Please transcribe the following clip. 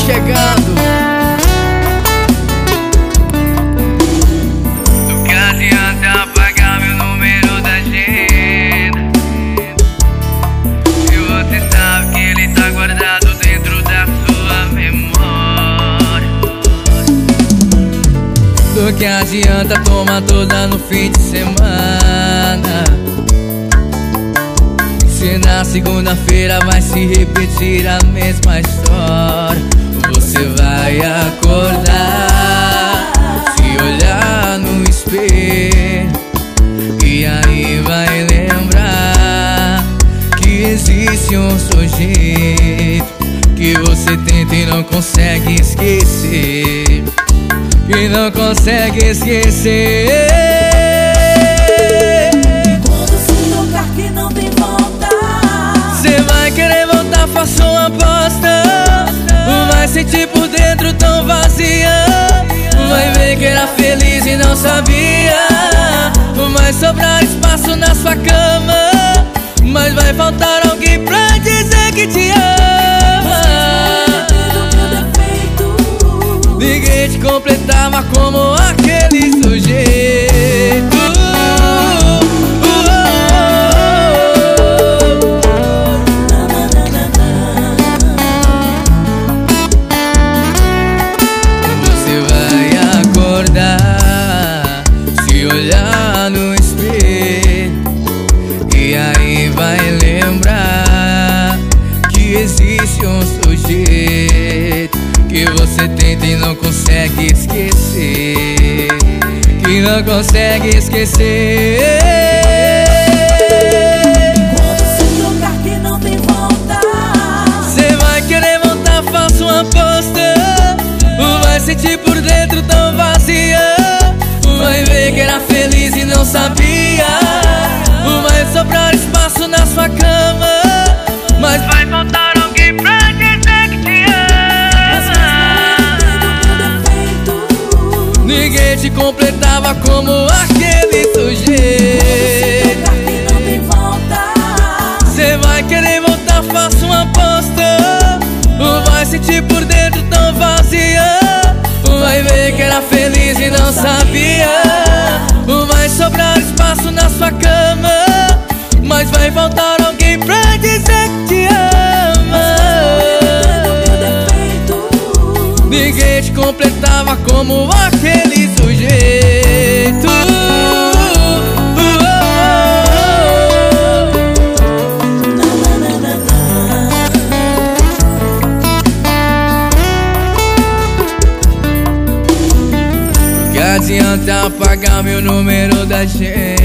chegando. Do que adianta apagar meu número da agenda, se você sabe que ele tá guardado dentro da sua memória? Do que adianta tomar toda no fim de semana, se na segunda-feira vai se repetir a mesma história? Você vai acordar, se olhar no espelho, e aí vai lembrar que existe um sujeito que você tenta e não consegue esquecer, que não consegue esquecer. Faça uma aposta, vai sentir por dentro tão vazia, vai ver que era feliz e não sabia. Vai sobrar espaço na sua cama, mas vai faltar alguém pra dizer que te ama. Ninguém te completava como aquele sujeito. Se olhar no espelho, e aí vai lembrar que existe um sujeito que você tenta e não consegue esquecer, que não consegue esquecer. Quando se tocar que não tem volta, cê vai querer voltar, faça uma aposta, vai sentir por dentro tão vazia, vai ver que era feliz e não sabia. Vai sobrar espaço na sua cama, mas vai faltar alguém pra dizer que te ama. Ninguém te completava como aquele sujeito. Cê vai querer voltar, faça uma aposta, vai sentir por dentro tão vazia, vai ver que era feliz e não sabia. Vai sobrar espaço na sua cama, mas vai faltar alguém pra dizer que te ama. Ninguém te completava como aquele sujeito. Que adianta apagar meu número da agenda,